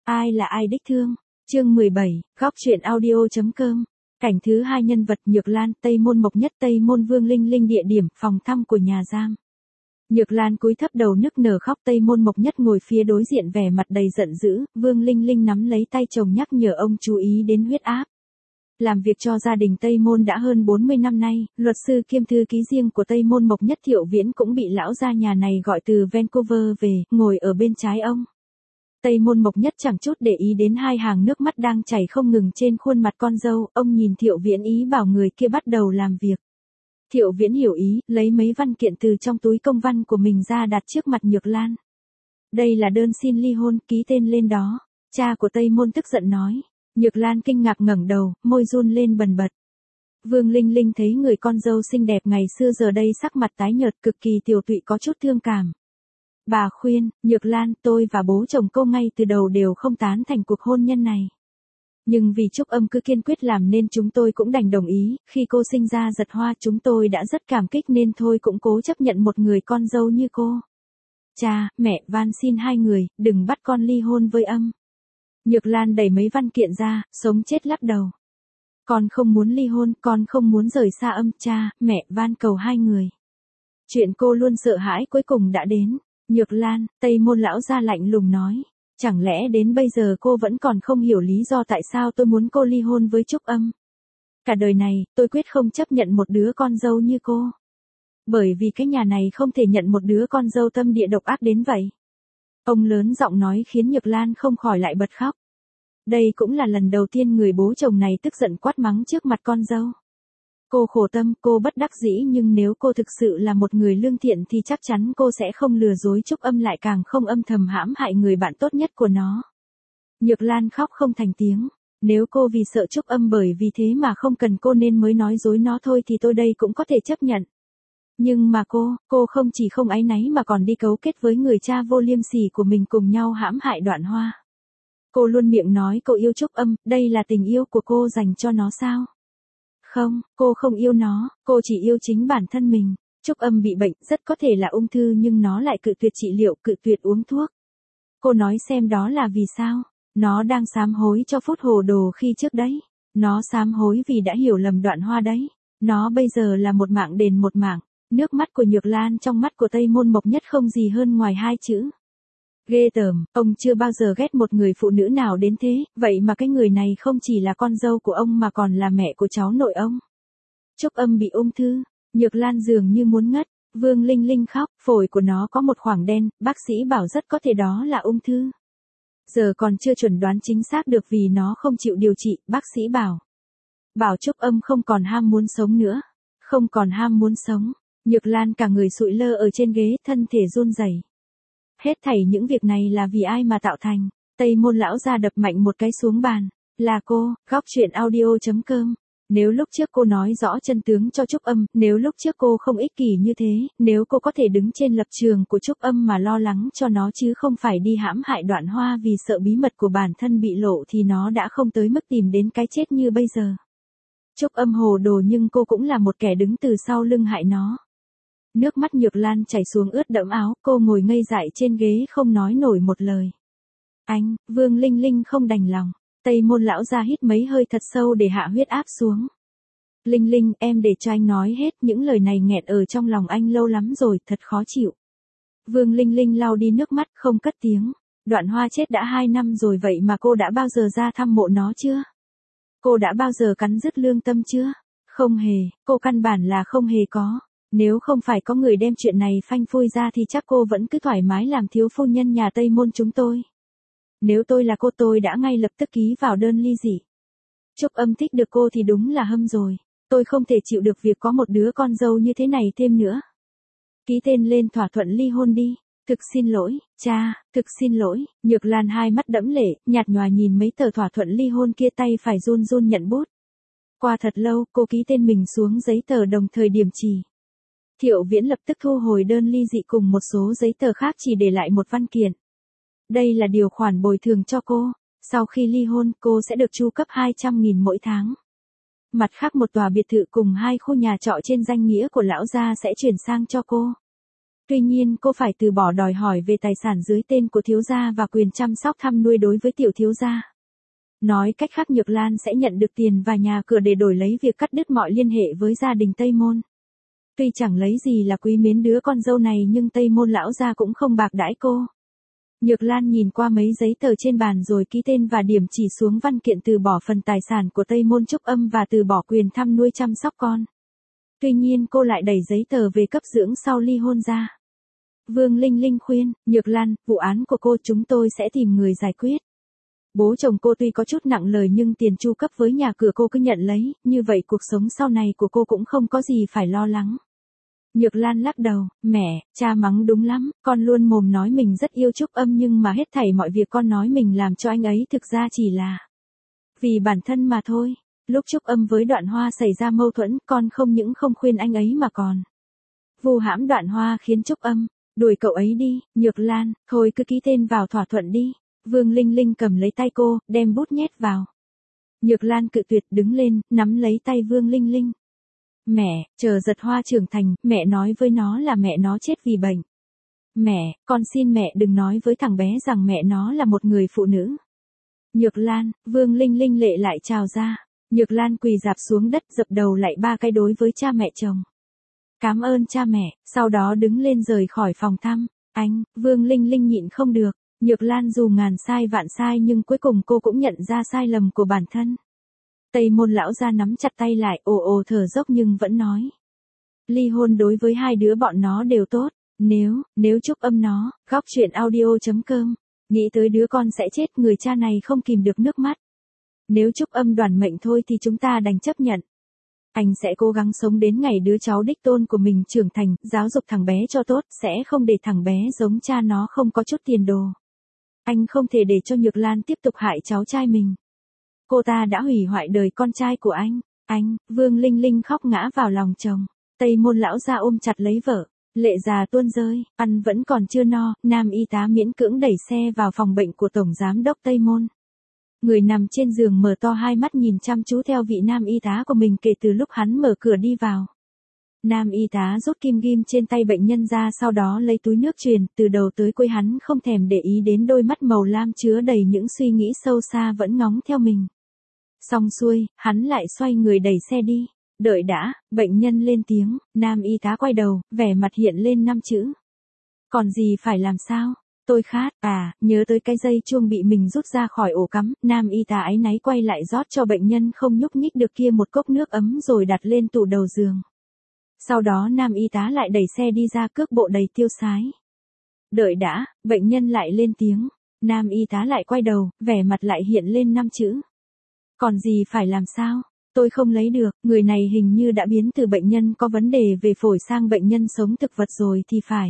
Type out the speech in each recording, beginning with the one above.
Ai là ai đích thương? Chương 17, góc truyện audio.com. Cảnh thứ 2 nhân vật Nhược Lan, Tây Môn Mộc Nhất, Tây Môn Vương Linh Linh. Địa điểm, phòng thăm của nhà giam. Nhược Lan cúi thấp đầu nức nở khóc. Tây Môn Mộc Nhất ngồi phía đối diện vẻ mặt đầy giận dữ. Vương Linh Linh nắm lấy tay chồng nhắc nhở ông chú ý đến huyết áp. Làm việc cho gia đình Tây Môn đã hơn 40 năm nay, luật sư kiêm thư ký riêng của Tây Môn Mộc Nhất Thiệu Viễn cũng bị lão gia nhà này gọi từ Vancouver về, ngồi ở bên trái ông. Tây Môn Mộc Nhất chẳng chút để ý đến hai hàng nước mắt đang chảy không ngừng trên khuôn mặt con dâu, ông nhìn Thiệu Viễn ý bảo người kia bắt đầu làm việc. Thiệu Viễn hiểu ý, lấy mấy văn kiện từ trong túi công văn của mình ra đặt trước mặt Nhược Lan. Đây là đơn xin ly hôn, ký tên lên đó. Cha của Tây Môn tức giận nói. Nhược Lan kinh ngạc ngẩng đầu, môi run lên bần bật. Vương Linh Linh thấy người con dâu xinh đẹp ngày xưa giờ đây sắc mặt tái nhợt cực kỳ tiều tụy có chút thương cảm. Bà khuyên, Nhược Lan, tôi và bố chồng cô ngay từ đầu đều không tán thành cuộc hôn nhân này. Nhưng vì Trúc Âm cứ kiên quyết làm nên chúng tôi cũng đành đồng ý, khi cô sinh ra Giật Hoa chúng tôi đã rất cảm kích nên thôi cũng cố chấp nhận một người con dâu như cô. Cha, mẹ, van xin hai người, đừng bắt con ly hôn với Âm. Nhược Lan đẩy mấy văn kiện ra, sống chết lắc đầu. Con không muốn ly hôn, con không muốn rời xa Âm, cha, mẹ, van cầu hai người. Chuyện cô luôn sợ hãi cuối cùng đã đến. Nhược Lan, Tây Môn lão gia lạnh lùng nói. Chẳng lẽ đến bây giờ cô vẫn còn không hiểu lý do tại sao tôi muốn cô ly hôn với Trúc Âm? Cả đời này, tôi quyết không chấp nhận một đứa con dâu như cô. Bởi vì cái nhà này không thể nhận một đứa con dâu tâm địa độc ác đến vậy. Ông lớn giọng nói khiến Nhược Lan không khỏi lại bật khóc. Đây cũng là lần đầu tiên người bố chồng này tức giận quát mắng trước mặt con dâu. Cô khổ tâm, cô bất đắc dĩ nhưng nếu cô thực sự là một người lương thiện thì chắc chắn cô sẽ không lừa dối Trúc Âm lại càng không âm thầm hãm hại người bạn tốt nhất của nó. Nhược Lan khóc không thành tiếng. Nếu cô vì sợ Trúc Âm bởi vì thế mà không cần cô nên mới nói dối nó thôi thì tôi đây cũng có thể chấp nhận. Nhưng mà cô không chỉ không áy náy mà còn đi cấu kết với người cha vô liêm sỉ của mình cùng nhau hãm hại Đoạn Hoa. Cô luôn miệng nói cô yêu Trúc Âm, đây là tình yêu của cô dành cho nó sao? Không, cô không yêu nó, cô chỉ yêu chính bản thân mình. Trúc Âm bị bệnh, rất có thể là ung thư nhưng nó lại cự tuyệt trị liệu, cự tuyệt uống thuốc. Cô nói xem đó là vì sao? Nó đang sám hối cho phút hồ đồ khi trước đấy. Nó sám hối vì đã hiểu lầm Đoạn Hoa đấy. Nó bây giờ là một mạng đền một mạng. Nước mắt của Nhược Lan trong mắt của Tây Môn Mộc Nhất không gì hơn ngoài hai chữ. Ghê tởm, ông chưa bao giờ ghét một người phụ nữ nào đến thế, vậy mà cái người này không chỉ là con dâu của ông mà còn là mẹ của cháu nội ông. Trúc Âm bị ung thư, Nhược Lan dường như muốn ngất, Vương Linh Linh khóc, phổi của nó có một khoảng đen, bác sĩ bảo rất có thể đó là ung thư. Giờ còn chưa chuẩn đoán chính xác được vì nó không chịu điều trị, bác sĩ bảo Trúc Âm không còn ham muốn sống nữa, không còn ham muốn sống. Nhược Lan cả người sụi lơ ở trên ghế, thân thể run rẩy. Hết thảy những việc này là vì ai mà tạo thành? Tây Môn lão gia đập mạnh một cái xuống bàn. Là cô, góc truyện audio.com. Nếu lúc trước cô nói rõ chân tướng cho Trúc Âm, nếu lúc trước cô không ích kỷ như thế, nếu cô có thể đứng trên lập trường của Trúc Âm mà lo lắng cho nó chứ không phải đi hãm hại Đoạn Hoa vì sợ bí mật của bản thân bị lộ thì nó đã không tới mức tìm đến cái chết như bây giờ. Trúc Âm hồ đồ nhưng cô cũng là một kẻ đứng từ sau lưng hại nó. Nước mắt Nhược Lan chảy xuống ướt đẫm áo, cô ngồi ngây dại trên ghế không nói nổi một lời. Anh, Vương Linh Linh không đành lòng. Tây Môn lão ra hít mấy hơi thật sâu để hạ huyết áp xuống. Linh Linh, em để cho anh nói hết, những lời này nghẹn ở trong lòng anh lâu lắm rồi, thật khó chịu. Vương Linh Linh lau đi nước mắt, không cất tiếng. Đoạn Hoa chết đã 2 năm rồi vậy mà cô đã bao giờ ra thăm mộ nó chưa? Cô đã bao giờ cắn rứt lương tâm chưa? Không hề, cô căn bản là không hề có. Nếu không phải có người đem chuyện này phanh phui ra thì chắc cô vẫn cứ thoải mái làm thiếu phu nhân nhà Tây Môn chúng tôi. Nếu tôi là cô tôi đã ngay lập tức ký vào đơn ly dị. Trúc Âm thích được cô thì đúng là hâm rồi. Tôi không thể chịu được việc có một đứa con dâu như thế này thêm nữa. Ký tên lên thỏa thuận ly hôn đi. Thực xin lỗi, cha, thực xin lỗi. Nhược Lan hai mắt đẫm lệ, nhạt nhòa nhìn mấy tờ thỏa thuận ly hôn kia tay phải run run nhận bút. Qua thật lâu, cô ký tên mình xuống giấy tờ đồng thời điểm chỉ. Thiệu Viễn lập tức thu hồi đơn ly dị cùng một số giấy tờ khác chỉ để lại một văn kiện. Đây là điều khoản bồi thường cho cô. Sau khi ly hôn, cô sẽ được chu cấp 200.000 mỗi tháng. Mặt khác một tòa biệt thự cùng 2 khu nhà trọ trên danh nghĩa của lão gia sẽ chuyển sang cho cô. Tuy nhiên cô phải từ bỏ đòi hỏi về tài sản dưới tên của thiếu gia và quyền chăm sóc thăm nuôi đối với tiểu thiếu gia. Nói cách khác Nhược Lan sẽ nhận được tiền và nhà cửa để đổi lấy việc cắt đứt mọi liên hệ với gia đình Tây Môn. Tuy chẳng lấy gì là quý mến đứa con dâu này nhưng Tây Môn lão gia cũng không bạc đãi cô. Nhược Lan nhìn qua mấy giấy tờ trên bàn rồi ký tên và điểm chỉ xuống văn kiện từ bỏ phần tài sản của Tây Môn Trúc Âm và từ bỏ quyền thăm nuôi chăm sóc con. Tuy nhiên cô lại đẩy giấy tờ về cấp dưỡng sau ly hôn ra. Vương Linh Linh khuyên, Nhược Lan, vụ án của cô chúng tôi sẽ tìm người giải quyết. Bố chồng cô tuy có chút nặng lời nhưng tiền chu cấp với nhà cửa cô cứ nhận lấy, như vậy cuộc sống sau này của cô cũng không có gì phải lo lắng. Nhược Lan lắc đầu, mẹ, cha mắng đúng lắm, con luôn mồm nói mình rất yêu Trúc Âm nhưng mà hết thảy mọi việc con nói mình làm cho anh ấy thực ra chỉ là vì bản thân mà thôi. Lúc Trúc Âm với Đoạn Hoa xảy ra mâu thuẫn, con không những không khuyên anh ấy mà còn vu hãm Đoạn Hoa khiến Trúc Âm đuổi cậu ấy đi. Nhược Lan, thôi cứ ký tên vào thỏa thuận đi. Vương Linh Linh cầm lấy tay cô, đem bút nhét vào. Nhược Lan cự tuyệt đứng lên, nắm lấy tay Vương Linh Linh. Mẹ, chờ Giật Hoa trưởng thành, mẹ nói với nó là mẹ nó chết vì bệnh. Mẹ, con xin mẹ đừng nói với thằng bé rằng mẹ nó là một người phụ nữ. Nhược Lan, Vương Linh Linh lệ lại trào ra. Nhược Lan quỳ rạp xuống đất dập đầu lại 3 cái đối với cha mẹ chồng. Cảm ơn cha mẹ, sau đó đứng lên rời khỏi phòng thăm. Anh, Vương Linh Linh nhịn không được. Nhược Lan dù ngàn sai vạn sai nhưng cuối cùng cô cũng nhận ra sai lầm của bản thân. Tây Môn lão gia nắm chặt tay lại ồ ồ thở dốc nhưng vẫn nói. Ly hôn đối với hai đứa bọn nó đều tốt. Nếu Trúc Âm nó, góc chuyện audio.com. Nghĩ tới đứa con sẽ chết người cha này không kìm được nước mắt. Nếu Trúc Âm đoàn mệnh thôi thì chúng ta đành chấp nhận. Anh sẽ cố gắng sống đến ngày đứa cháu đích tôn của mình trưởng thành, giáo dục thằng bé cho tốt, sẽ không để thằng bé giống cha nó không có chút tiền đồ. Anh không thể để cho Nhược Lan tiếp tục hại cháu trai mình. Cô ta đã hủy hoại đời con trai của anh. Anh, Vương Linh Linh khóc ngã vào lòng chồng. Tây Môn lão gia ôm chặt lấy vợ. Lệ già tuôn rơi, ăn vẫn còn chưa no, nam y tá miễn cưỡng đẩy xe vào phòng bệnh của Tổng Giám đốc Tây Môn. Người nằm trên giường mở to hai mắt nhìn chăm chú theo vị nam y tá của mình kể từ lúc hắn mở cửa đi vào. Nam y tá rút kim ghim trên tay bệnh nhân ra sau đó lấy túi nước truyền, từ đầu tới cuối hắn không thèm để ý đến đôi mắt màu lam chứa đầy những suy nghĩ sâu xa vẫn ngóng theo mình. Xong xuôi, hắn lại xoay người đẩy xe đi. Đợi đã, bệnh nhân lên tiếng, nam y tá quay đầu, vẻ mặt hiện lên 5 chữ. Còn gì phải làm sao? Tôi khát, nhớ tới cái dây chuông bị mình rút ra khỏi ổ cắm, nam y tá áy náy quay lại rót cho bệnh nhân không nhúc nhích được kia một cốc nước ấm rồi đặt lên tủ đầu giường. Sau đó nam y tá lại đẩy xe đi ra cước bộ đầy tiêu sái. Đợi đã, bệnh nhân lại lên tiếng, nam y tá lại quay đầu, vẻ mặt lại hiện lên 5 chữ. Còn gì phải làm sao? Tôi không lấy được, người này hình như đã biến từ bệnh nhân có vấn đề về phổi sang bệnh nhân sống thực vật rồi thì phải.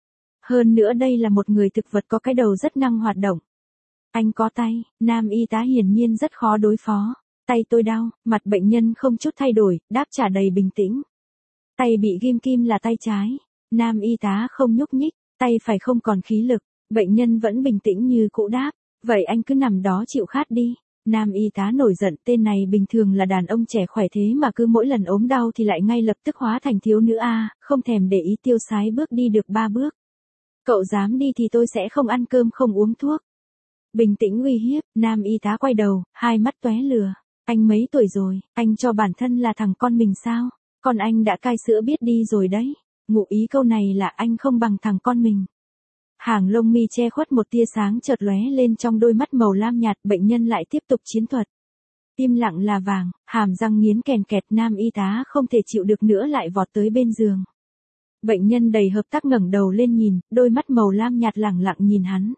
Hơn nữa đây là một người thực vật có cái đầu rất năng hoạt động. Anh có tay, nam y tá hiển nhiên rất khó đối phó. Tay tôi đau, mặt bệnh nhân không chút thay đổi, đáp trả đầy bình tĩnh. Tay bị ghim kim là tay trái. Nam y tá không nhúc nhích, tay phải không còn khí lực. Bệnh nhân vẫn bình tĩnh như cũ đáp. Vậy anh cứ nằm đó chịu khát đi. Nam y tá nổi giận, tên này bình thường là đàn ông trẻ khỏe thế mà cứ mỗi lần ốm đau thì lại ngay lập tức hóa thành thiếu nữ không thèm để ý tiêu sái bước đi được 3 bước. Cậu dám đi thì tôi sẽ không ăn cơm không uống thuốc. Bình tĩnh uy hiếp, nam y tá quay đầu, hai mắt tóe lửa. Anh mấy tuổi rồi, anh cho bản thân là thằng con mình sao? Con anh đã cai sữa biết đi rồi đấy. Ngụ ý câu này là anh không bằng thằng con mình. Hàng lông mi che khuất một tia sáng chợt lóe lên trong đôi mắt màu lam nhạt, bệnh nhân lại tiếp tục chiến thuật. Im lặng là vàng, hàm răng nghiến kèn kẹt, nam y tá không thể chịu được nữa lại vọt tới bên giường. Bệnh nhân đầy hợp tác ngẩng đầu lên nhìn, đôi mắt màu lam nhạt lẳng lặng nhìn hắn.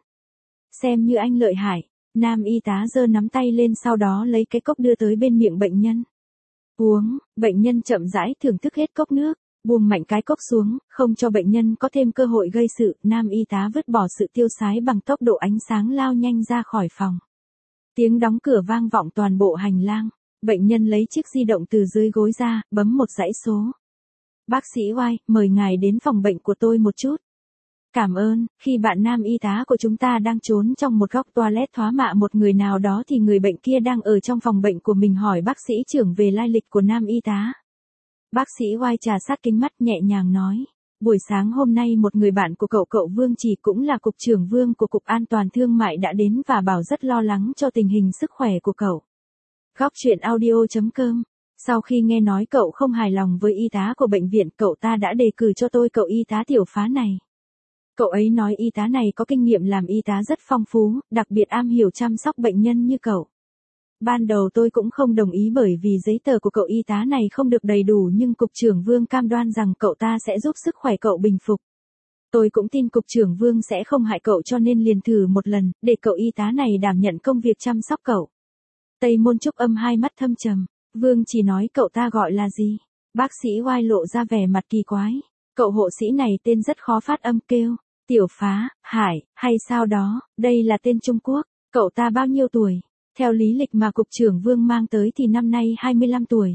Xem như anh lợi hại, nam y tá giơ nắm tay lên sau đó lấy cái cốc đưa tới bên miệng bệnh nhân. Uống, bệnh nhân chậm rãi thưởng thức hết cốc nước. Buông mạnh cái cốc xuống, không cho bệnh nhân có thêm cơ hội gây sự, nam y tá vứt bỏ sự tiêu sái bằng tốc độ ánh sáng lao nhanh ra khỏi phòng. Tiếng đóng cửa vang vọng toàn bộ hành lang, bệnh nhân lấy chiếc di động từ dưới gối ra, bấm một dãy số. Bác sĩ White, mời ngài đến phòng bệnh của tôi một chút. Cảm ơn, khi bạn nam y tá của chúng ta đang trốn trong một góc toilet thoá mạ một người nào đó thì người bệnh kia đang ở trong phòng bệnh của mình hỏi bác sĩ trưởng về lai lịch của nam y tá. Bác sĩ White trà sát kính mắt nhẹ nhàng nói. Buổi sáng hôm nay một người bạn của cậu Vương Chỉ cũng là cục trưởng Vương của Cục An toàn Thương mại đã đến và bảo rất lo lắng cho tình hình sức khỏe của cậu. Góc chuyện audio.com. Sau khi nghe nói cậu không hài lòng với y tá của bệnh viện, cậu ta đã đề cử cho tôi cậu y tá Tiểu Phá này. Cậu ấy nói y tá này có kinh nghiệm làm y tá rất phong phú, đặc biệt am hiểu chăm sóc bệnh nhân như cậu. Ban đầu tôi cũng không đồng ý bởi vì giấy tờ của cậu y tá này không được đầy đủ, nhưng cục trưởng Vương cam đoan rằng cậu ta sẽ giúp sức khỏe cậu bình phục. Tôi cũng tin cục trưởng Vương sẽ không hại cậu cho nên liền thử một lần, để cậu y tá này đảm nhận công việc chăm sóc cậu. Tây Môn Trúc Âm hai mắt thâm trầm. Vương chỉ nói cậu ta gọi là gì? Bác sĩ Oai lộ ra vẻ mặt kỳ quái. Cậu hộ sĩ này tên rất khó phát âm, kêu Tiểu Phá, Hải, hay sao đó, đây là tên Trung Quốc. Cậu ta bao nhiêu tuổi? Theo lý lịch mà cục trưởng Vương mang tới thì năm nay 25 tuổi.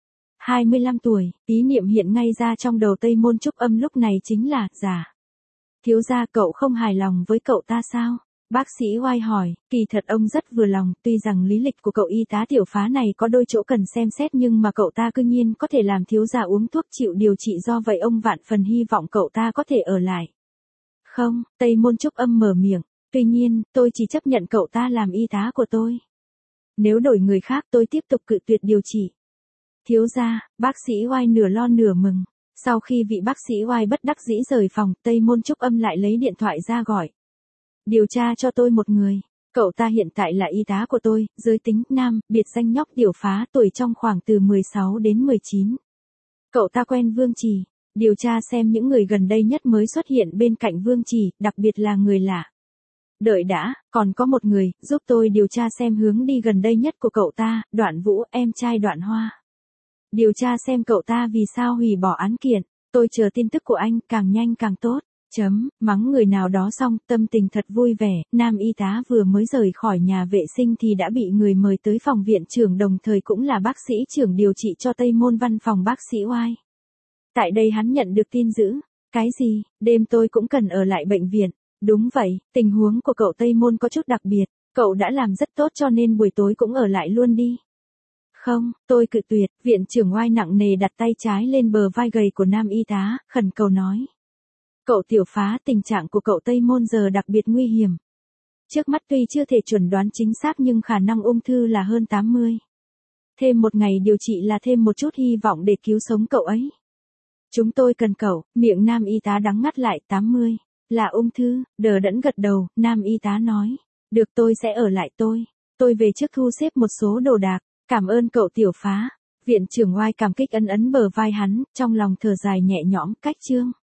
25 tuổi, ý niệm hiện ngay ra trong đầu Tây Môn Trúc Âm lúc này chính là, giả. Thiếu gia, cậu không hài lòng với cậu ta sao? Bác sĩ Oai hỏi. Kỳ thật ông rất vừa lòng, tuy rằng lý lịch của cậu y tá Tiểu Phá này có đôi chỗ cần xem xét nhưng mà cậu ta cư nhiên có thể làm thiếu gia uống thuốc chịu điều trị, do vậy ông vạn phần hy vọng cậu ta có thể ở lại. Không, Tây Môn Trúc Âm mở miệng. Tuy nhiên, tôi chỉ chấp nhận cậu ta làm y tá của tôi. Nếu đổi người khác tôi tiếp tục cự tuyệt điều trị. Thiếu gia, bác sĩ Oai nửa lo nửa mừng. Sau khi vị bác sĩ Oai bất đắc dĩ rời phòng, Tây Môn Trúc Âm lại lấy điện thoại ra gọi. Điều tra cho tôi một người. Cậu ta hiện tại là y tá của tôi, giới tính nam, biệt danh nhóc Tiểu Phá, tuổi trong khoảng từ 16 đến 19. Cậu ta quen Vương Chỉ. Điều tra xem những người gần đây nhất mới xuất hiện bên cạnh Vương Chỉ, đặc biệt là người lạ. Đợi đã, còn có một người, giúp tôi điều tra xem hướng đi gần đây nhất của cậu ta, Đoạn Vũ, em trai Đoạn Hoa. Điều tra xem cậu ta vì sao hủy bỏ án kiện. Tôi chờ tin tức của anh, càng nhanh càng tốt. Mắng người nào đó xong, tâm tình thật vui vẻ, nam y tá vừa mới rời khỏi nhà vệ sinh thì đã bị người mời tới phòng viện trưởng, đồng thời cũng là bác sĩ trưởng điều trị cho Tây Môn văn phòng bác sĩ Oai. Tại đây hắn nhận được tin dữ. Cái gì, đêm tôi cũng cần ở lại bệnh viện. Đúng vậy, tình huống của cậu Tây Môn có chút đặc biệt, cậu đã làm rất tốt cho nên buổi tối cũng ở lại luôn đi. Không, tôi cự tuyệt. Viện trưởng Oai nặng nề đặt tay trái lên bờ vai gầy của nam y tá, khẩn cầu nói. Cậu Tiểu Phá, tình trạng của cậu Tây Môn giờ đặc biệt nguy hiểm. Trước mắt tuy chưa thể chuẩn đoán chính xác nhưng khả năng ung thư là hơn 80. Thêm một ngày điều trị là thêm một chút hy vọng để cứu sống cậu ấy. Chúng tôi cần cậu. Miệng nam y tá đắng ngắt lại. 80. Là ung thư. Đờ đẫn gật đầu, nam y tá nói. Được, tôi sẽ ở lại. Tôi về trước thu xếp một số đồ đạc. Cảm ơn cậu Tiểu Phá. Viện trưởng Oai cảm kích ấn bờ vai hắn, trong lòng thở dài nhẹ nhõm. Cách chương.